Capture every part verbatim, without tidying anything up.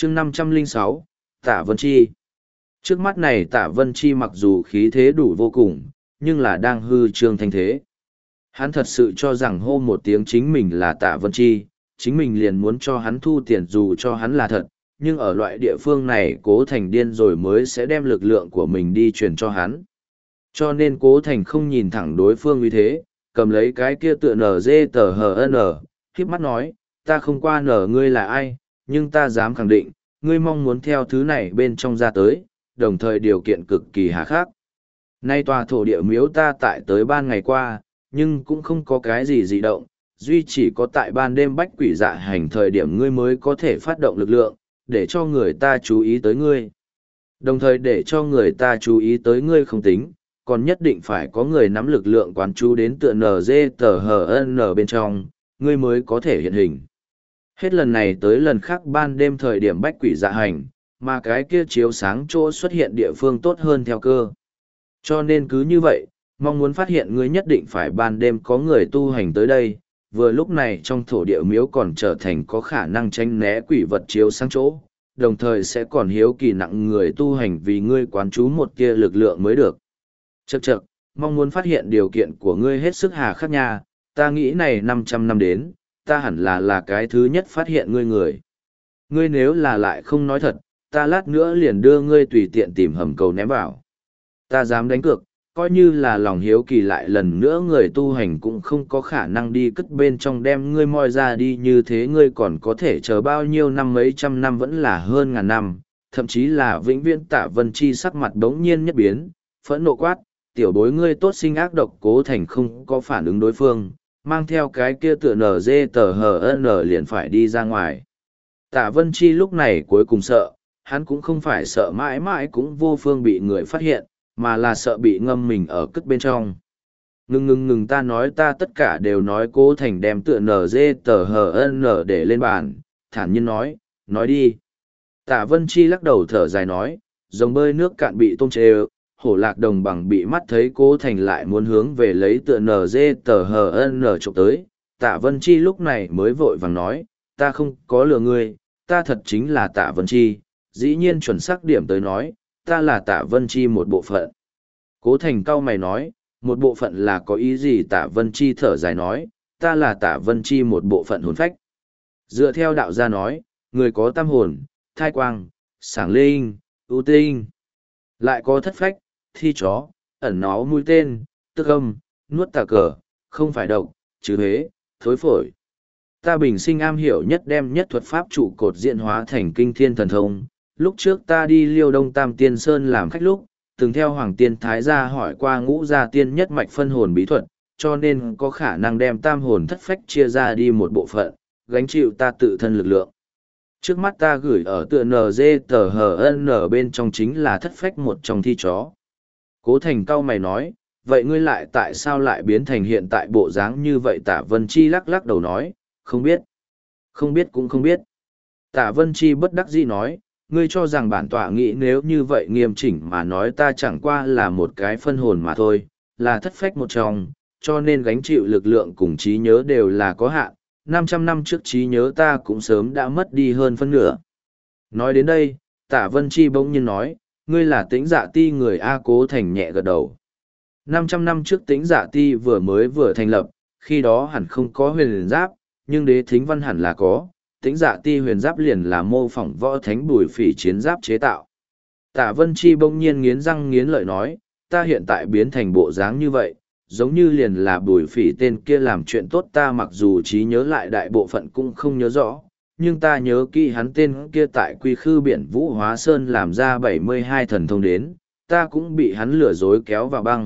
chương năm trăm lẻ sáu, Tạ Vân Chi. Trước mắt này Tạ Vân Chi mặc dù khí thế đủ vô cùng, nhưng là đang hư trương thanh thế. Hắn thật sự cho rằng hô một tiếng chính mình là Tạ Vân Chi, chính mình liền muốn cho hắn thu tiền dù cho hắn là thật, nhưng ở loại địa phương này Cố Thành điên rồi mới sẽ đem lực lượng của mình đi truyền cho hắn. Cho nên Cố Thành không nhìn thẳng đối phương như thế, cầm lấy cái kia tựa nở dê tờ hờ n, khiếp mắt nói, ta không qua nở ngươi là ai, nhưng ta dám khẳng định, ngươi mong muốn theo thứ này bên trong ra tới, đồng thời điều kiện cực kỳ hà khắc. Nay tòa thổ địa miếu ta tại tới ban ngày qua, nhưng cũng không có cái gì dị động, duy chỉ có tại ban đêm bách quỷ dạ hành thời điểm ngươi mới có thể phát động lực lượng, để cho người ta chú ý tới ngươi. Đồng thời để cho người ta chú ý tới ngươi không tính, còn nhất định phải có người nắm lực lượng quán chú đến tựa nờ dê tờ hờ n bên trong, ngươi mới có thể hiện hình. Hết lần này tới lần khác ban đêm thời điểm bách quỷ dạ hành, mà cái kia chiếu sáng chỗ xuất hiện địa phương tốt hơn theo cơ. Cho nên cứ như vậy, mong muốn phát hiện ngươi nhất định phải ban đêm có người tu hành tới đây, vừa lúc này trong thổ địa miếu còn trở thành có khả năng tránh né quỷ vật chiếu sáng chỗ, đồng thời sẽ còn hiếu kỳ nặng người tu hành vì ngươi quán trú một kia lực lượng mới được. Chậc chậc, mong muốn phát hiện điều kiện của ngươi hết sức hà khắc nha, ta nghĩ này năm trăm năm đến, ta hẳn là là cái thứ nhất phát hiện ngươi người. Ngươi nếu là lại không nói thật, ta lát nữa liền đưa ngươi tùy tiện tìm hầm cầu ném vào. Ta dám đánh cược, coi như là lòng hiếu kỳ lại lần nữa người tu hành cũng không có khả năng đi cất bên trong đem ngươi moi ra đi như thế ngươi còn có thể chờ bao nhiêu năm mấy trăm năm vẫn là hơn ngàn năm, thậm chí là vĩnh viễn. Tạ Vân Chi sắc mặt đống nhiên nhất biến, phẫn nộ quát, tiểu bối ngươi tốt sinh ác độc. Cố Thành không có phản ứng đối phương, mang theo cái kia tựa nở dê tờ hờ n liền phải đi ra ngoài. Tạ Vân Chi lúc này cuối cùng sợ, hắn cũng không phải sợ mãi mãi cũng vô phương bị người phát hiện, mà là sợ bị ngâm mình ở cất bên trong. Ngừng ngừng ngừng ta nói ta tất cả đều nói. Cố Thành đem tựa nở dê tờ hờ n để lên bàn, thản nhiên nói, nói đi. Tạ Vân Chi lắc đầu thở dài nói, dòng bơi nước cạn bị tôm chê hổ lạc đồng bằng bị mắt thấy. Cố Thành lại muốn hướng về lấy tựa nở dê tờ hờ n trộm tới. Tạ Vân Chi lúc này mới vội vàng nói, ta không có lừa ngươi, ta thật chính là Tạ Vân Chi, dĩ nhiên chuẩn xác điểm tới nói, ta là Tạ Vân Chi một bộ phận. Cố Thành cau mày nói, một bộ phận là có ý gì? Tạ Vân Chi thở dài nói, ta là Tạ Vân Chi một bộ phận hồn phách. Dựa theo đạo gia nói, người có tam hồn, thai quang, sảng linh, ưu tinh, lại có thất phách, thi chó, ẩn nó mũi tên, tức âm, nuốt tà cờ, không phải độc, chứ hế, thối phổi. Ta bình sinh am hiểu nhất đem nhất thuật pháp trụ cột diễn hóa thành kinh thiên thần thông. Lúc trước ta đi Liêu Đông Tam Tiên Sơn làm khách lúc, từng theo Hoàng Tiên Thái gia hỏi qua ngũ gia tiên nhất mạch phân hồn bí thuật, cho nên có khả năng đem tam hồn thất phách chia ra đi một bộ phận, gánh chịu ta tự thân lực lượng. Trước mắt ta gửi ở tựa nờ dê tờ hờ n bên trong chính là thất phách một trong thi chó. Cố Thành cau mày nói, vậy ngươi lại tại sao lại biến thành hiện tại bộ dáng như vậy? Tạ Vân Chi lắc lắc đầu nói, không biết. Không biết cũng không biết. Tạ Vân Chi bất đắc dĩ nói, ngươi cho rằng bản tọa nghĩ nếu như vậy nghiêm chỉnh mà nói ta chẳng qua là một cái phân hồn mà thôi, là thất phách một trong, cho nên gánh chịu lực lượng cùng trí nhớ đều là có hạn. năm trăm năm trước trí nhớ ta cũng sớm đã mất đi hơn phân nửa. Nói đến đây, Tạ Vân Chi bỗng nhiên nói, ngươi là Tĩnh Dạ Ti người A. Cố Thành nhẹ gật đầu. năm trăm năm trước Tĩnh Dạ Ti vừa mới vừa thành lập, khi đó hẳn không có huyền giáp, nhưng đế thính văn hẳn là có. Tĩnh Dạ Ti huyền giáp liền là mô phỏng võ thánh Bùi Phỉ chiến giáp chế tạo. Tạ Vân Chi bỗng nhiên nghiến răng nghiến lợi nói, ta hiện tại biến thành bộ dáng như vậy, giống như liền là Bùi Phỉ tên kia làm chuyện tốt. Ta mặc dù trí nhớ lại đại bộ phận cũng không nhớ rõ, nhưng ta nhớ kỹ hắn tên kia tại Quy Khư Biển Vũ Hóa Sơn làm ra bảy mươi hai thần thông đến, ta cũng bị hắn lừa dối kéo vào băng.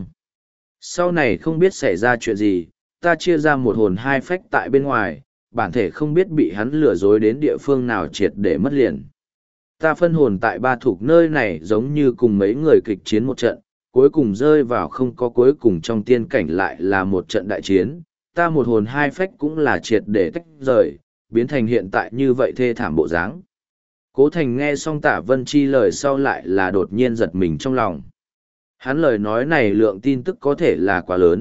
Sau này không biết xảy ra chuyện gì, ta chia ra một hồn hai phách tại bên ngoài, bản thể không biết bị hắn lừa dối đến địa phương nào triệt để mất liền. Ta phân hồn tại ba thuộc nơi này giống như cùng mấy người kịch chiến một trận, cuối cùng rơi vào không có cuối cùng trong tiên cảnh lại là một trận đại chiến. Ta một hồn hai phách cũng là triệt để tách rời, biến thành hiện tại như vậy thê thảm bộ dáng. Cố Thành nghe xong Tạ Vân Chi lời sau lại là đột nhiên giật mình trong lòng. Hắn lời nói này lượng tin tức có thể là quá lớn,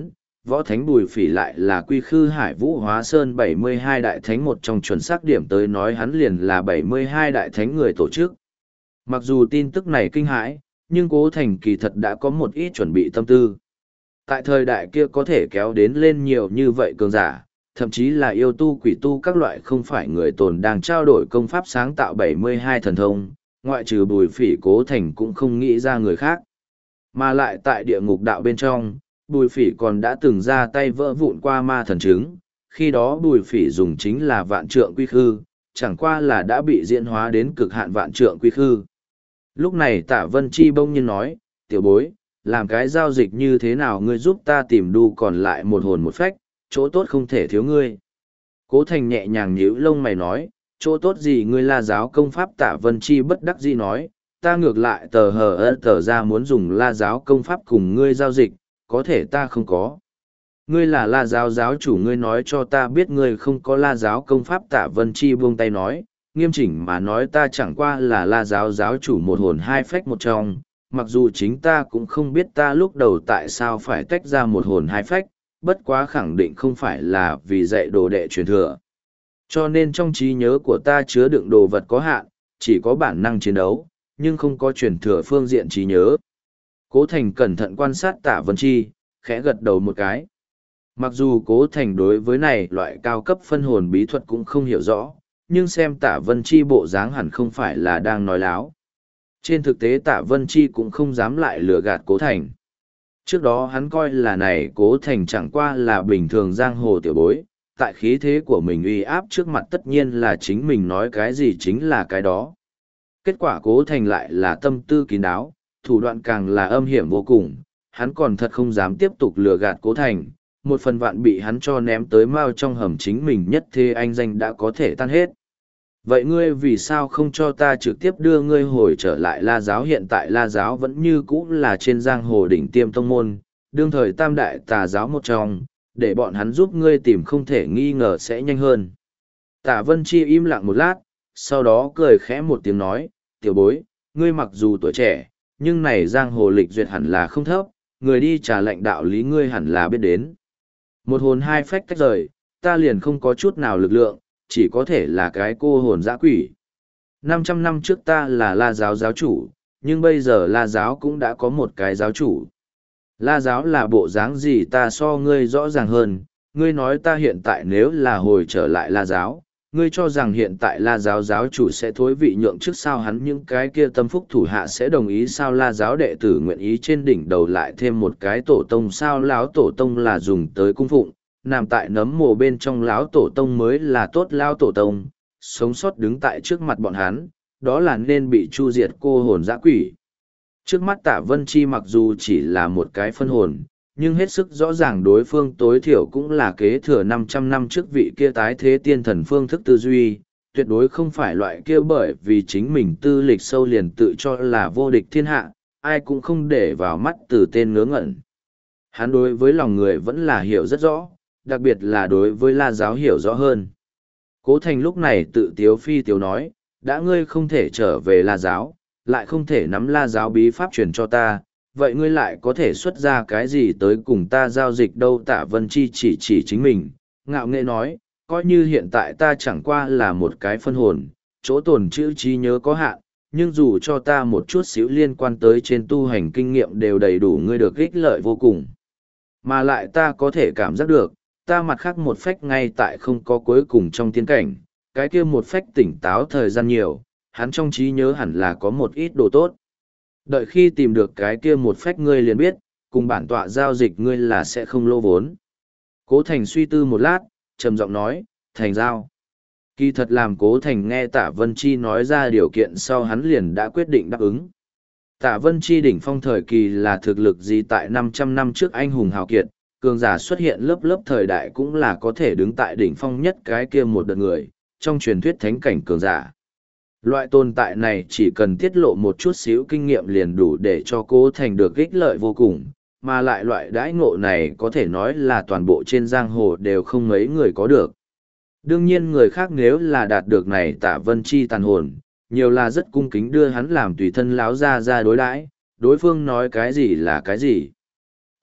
võ thánh Bùi Phỉ lại là quy khư Hải Vũ Hóa Sơn bảy mươi hai đại thánh, một trong chuẩn xác điểm tới nói hắn liền là bảy mươi hai đại thánh người tổ chức. Mặc dù tin tức này kinh hãi, nhưng Cố Thành kỳ thật đã có một ít chuẩn bị tâm tư. Tại thời đại kia có thể kéo đến lên nhiều như vậy cường giả, thậm chí là yêu tu quỷ tu các loại không phải người tồn đang trao đổi công pháp sáng tạo bảy mươi hai thần thông, ngoại trừ Bùi Phỉ, Cố Thành cũng không nghĩ ra người khác. Mà lại tại địa ngục đạo bên trong, Bùi Phỉ còn đã từng ra tay vỡ vụn qua ma thần trứng, khi đó Bùi Phỉ dùng chính là vạn trượng quy khư, chẳng qua là đã bị diễn hóa đến cực hạn vạn trượng quy khư. Lúc này Tạ Vân Chi bỗng nhiên nói, tiểu bối, làm cái giao dịch như thế nào ngươi giúp ta tìm đu còn lại một hồn một phách, chỗ tốt không thể thiếu ngươi. Cố Thành nhẹ nhàng nhíu lông mày nói, chỗ tốt gì ngươi La giáo công pháp? Tạ Vân Chi bất đắc dĩ nói, ta ngược lại tờ hờ ơ tờ ra muốn dùng La giáo công pháp cùng ngươi giao dịch, có thể ta không có. Ngươi là La giáo giáo chủ, ngươi nói cho ta biết ngươi không có La giáo công pháp. Tạ Vân Chi buông tay nói, nghiêm chỉnh mà nói ta chẳng qua là La giáo giáo chủ một hồn hai phách một trong, mặc dù chính ta cũng không biết ta lúc đầu tại sao phải tách ra một hồn hai phách, bất quá khẳng định không phải là vì dạy đồ đệ truyền thừa. Cho nên trong trí nhớ của ta chứa đựng đồ vật có hạn, chỉ có bản năng chiến đấu, nhưng không có truyền thừa phương diện trí nhớ. Cố Thành cẩn thận quan sát Tạ Vân Chi, khẽ gật đầu một cái. Mặc dù Cố Thành đối với này loại cao cấp phân hồn bí thuật cũng không hiểu rõ, nhưng xem Tạ Vân Chi bộ dáng hẳn không phải là đang nói láo. Trên thực tế Tạ Vân Chi cũng không dám lại lừa gạt Cố Thành. Trước đó hắn coi là này Cố Thành chẳng qua là bình thường giang hồ tiểu bối, tại khí thế của mình uy áp trước mặt tất nhiên là chính mình nói cái gì chính là cái đó. Kết quả Cố Thành lại là tâm tư kín đáo, thủ đoạn càng là âm hiểm vô cùng, hắn còn thật không dám tiếp tục lừa gạt Cố Thành, một phần vạn bị hắn cho ném tới mao trong hầm chính mình nhất thế anh danh đã có thể tan hết. Vậy ngươi vì sao không cho ta trực tiếp đưa ngươi hồi trở lại La giáo? Hiện tại La giáo vẫn như cũ là trên giang hồ đỉnh tiêm tông môn, đương thời tam đại tà giáo một trong, để bọn hắn giúp ngươi tìm không thể nghi ngờ sẽ nhanh hơn. Tạ Vân Chi im lặng một lát, sau đó cười khẽ một tiếng nói, tiểu bối, ngươi mặc dù tuổi trẻ, nhưng này giang hồ lịch duyệt hẳn là không thấp, người đi trả lệnh đạo lý ngươi hẳn là biết đến. Một hồn hai phách tách rời, ta liền không có chút nào lực lượng, chỉ có thể là cái cô hồn dã quỷ. năm trăm năm trước ta là La giáo giáo chủ, nhưng bây giờ La giáo cũng đã có một cái giáo chủ. La giáo là bộ dáng gì ta so ngươi rõ ràng hơn, ngươi nói ta hiện tại nếu là hồi trở lại La giáo, ngươi cho rằng hiện tại La giáo giáo chủ sẽ thối vị nhượng trước sao? Hắn những cái kia tâm phúc thủ hạ sẽ đồng ý sao? La giáo đệ tử nguyện ý trên đỉnh đầu lại thêm một cái tổ tông sao? Lão tổ tông là dùng tới cung phụng, nằm tại nấm mồ bên trong lão tổ tông mới là tốt lão tổ tông, sống sót đứng tại trước mặt bọn hắn, đó là nên bị chu diệt cô hồn dã quỷ. Trước mắt Tạ Vân Chi mặc dù chỉ là một cái phân hồn, nhưng hết sức rõ ràng đối phương tối thiểu cũng là kế thừa năm trăm năm trước vị kia tái thế tiên thần phương thức tư duy, tuyệt đối không phải loại kia bởi vì chính mình tư lịch sâu liền tự cho là vô địch thiên hạ, ai cũng không để vào mắt từ tên ngớ ngẩn. Hắn đối với lòng người vẫn là hiểu rất rõ, đặc biệt là đối với La giáo hiểu rõ hơn. Cố Thành lúc này tự tiếu phi tiếu nói, đã ngươi không thể trở về La giáo, lại không thể nắm La giáo bí pháp truyền cho ta, vậy ngươi lại có thể xuất ra cái gì tới cùng ta giao dịch đâu? Tạ Vân Chi chỉ chỉ chính mình, ngạo nghễ nói, coi như hiện tại ta chẳng qua là một cái phân hồn, chỗ tồn chữ trí nhớ có hạn, nhưng dù cho ta một chút xíu liên quan tới trên tu hành kinh nghiệm đều đầy đủ ngươi được ích lợi vô cùng. Mà lại ta có thể cảm giác được, ta mặt khác một phách ngay tại không có cuối cùng trong tiến cảnh, cái kia một phách tỉnh táo thời gian nhiều, hắn trong trí nhớ hẳn là có một ít đồ tốt. Đợi khi tìm được cái kia một phách ngươi liền biết, cùng bản tọa giao dịch ngươi là sẽ không lô vốn. Cố Thành suy tư một lát, trầm giọng nói, thành giao. Kỳ thật làm Cố Thành nghe Tạ Vân Chi nói ra điều kiện sau hắn liền đã quyết định đáp ứng. Tạ Vân Chi đỉnh phong thời kỳ là thực lực gì tại năm trăm năm trước anh hùng hào kiệt, cường giả xuất hiện lớp lớp thời đại cũng là có thể đứng tại đỉnh phong nhất cái kia một đợt người, trong truyền thuyết thánh cảnh cường giả. Loại tồn tại này chỉ cần tiết lộ một chút xíu kinh nghiệm liền đủ để cho Cố Thành được ích lợi vô cùng, mà lại loại đãi ngộ này có thể nói là toàn bộ trên giang hồ đều không mấy người có được. Đương nhiên người khác nếu là đạt được này Tạ Vân Chi tàn hồn, nhiều là rất cung kính đưa hắn làm tùy thân láo ra ra đối đãi, đối phương nói cái gì là cái gì.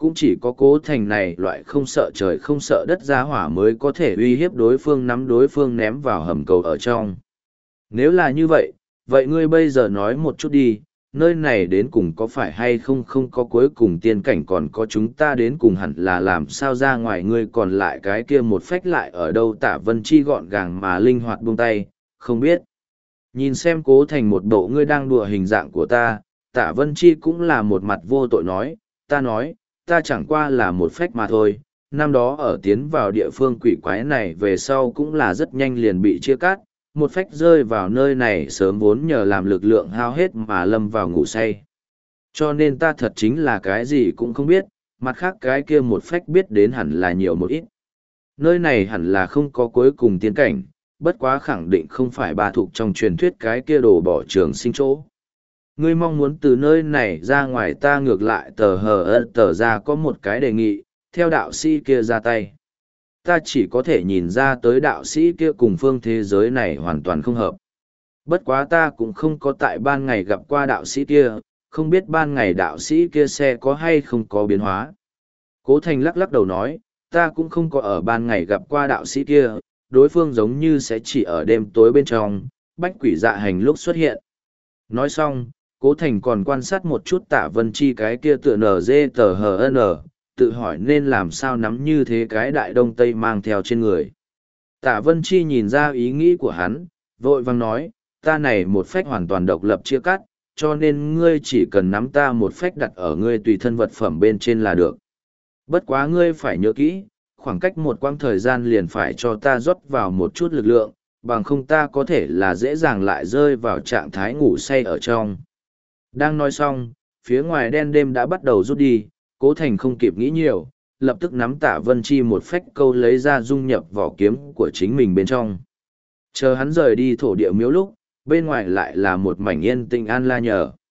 cũng chỉ có Cố Thành này loại không sợ trời không sợ đất ra hỏa mới có thể uy hiếp đối phương, nắm đối phương ném vào hầm cầu ở trong. Nếu là như vậy, vậy ngươi bây giờ nói một chút đi, nơi này đến cùng có phải hay không không có cuối cùng tiên cảnh, còn có chúng ta đến cùng hẳn là làm sao ra ngoài, ngươi còn lại cái kia một phách lại ở đâu? Tạ Vân Chi gọn gàng mà linh hoạt buông tay, không biết. Nhìn xem Cố Thành một bộ ngươi đang đùa hình dạng của ta, Tạ Vân Chi cũng là một mặt vô tội nói, ta nói, ta chẳng qua là một phách mà thôi. Năm đó ở tiến vào địa phương quỷ quái này về sau cũng là rất nhanh liền bị chia cắt, một phách rơi vào nơi này sớm vốn nhờ làm lực lượng hao hết mà lâm vào ngủ say. Cho nên ta thật chính là cái gì cũng không biết, mặt khác cái kia một phách biết đến hẳn là nhiều một ít. Nơi này hẳn là không có cuối cùng tiến cảnh, bất quá khẳng định không phải bà thục trong truyền thuyết cái kia đổ bỏ trường sinh chỗ. Ngươi mong muốn từ nơi này ra ngoài, ta ngược lại tờ hờ ơ tờ ra có một cái đề nghị, theo đạo sĩ kia ra tay. Ta chỉ có thể nhìn ra tới đạo sĩ kia cùng phương thế giới này hoàn toàn không hợp. Bất quá ta cũng không có tại ban ngày gặp qua đạo sĩ kia, không biết ban ngày đạo sĩ kia sẽ có hay không có biến hóa. Cố Thành lắc lắc đầu nói, ta cũng không có ở ban ngày gặp qua đạo sĩ kia, đối phương giống như sẽ chỉ ở đêm tối bên trong, bách quỷ dạ hành lúc xuất hiện. Nói xong, Cố Thành còn quan sát một chút Tạ Vân Chi cái kia tựa nờ dê tờ hờ n, tự hỏi nên làm sao nắm như thế cái đại đông tây mang theo trên người. Tạ Vân Chi nhìn ra ý nghĩ của hắn, vội vang nói, ta này một phách hoàn toàn độc lập chia cắt, cho nên ngươi chỉ cần nắm ta một phách đặt ở ngươi tùy thân vật phẩm bên trên là được. Bất quá ngươi phải nhớ kỹ, khoảng cách một quãng thời gian liền phải cho ta rót vào một chút lực lượng, bằng không ta có thể là dễ dàng lại rơi vào trạng thái ngủ say ở trong. Đang nói xong, phía ngoài đen đêm đã bắt đầu rút đi, Cố Thành không kịp nghĩ nhiều, lập tức nắm Tạ Vân Chi một phách câu lấy ra dung nhập vỏ kiếm của chính mình bên trong. Chờ hắn rời đi thổ địa miếu lúc, bên ngoài lại là một mảnh yên tĩnh an la nhờ.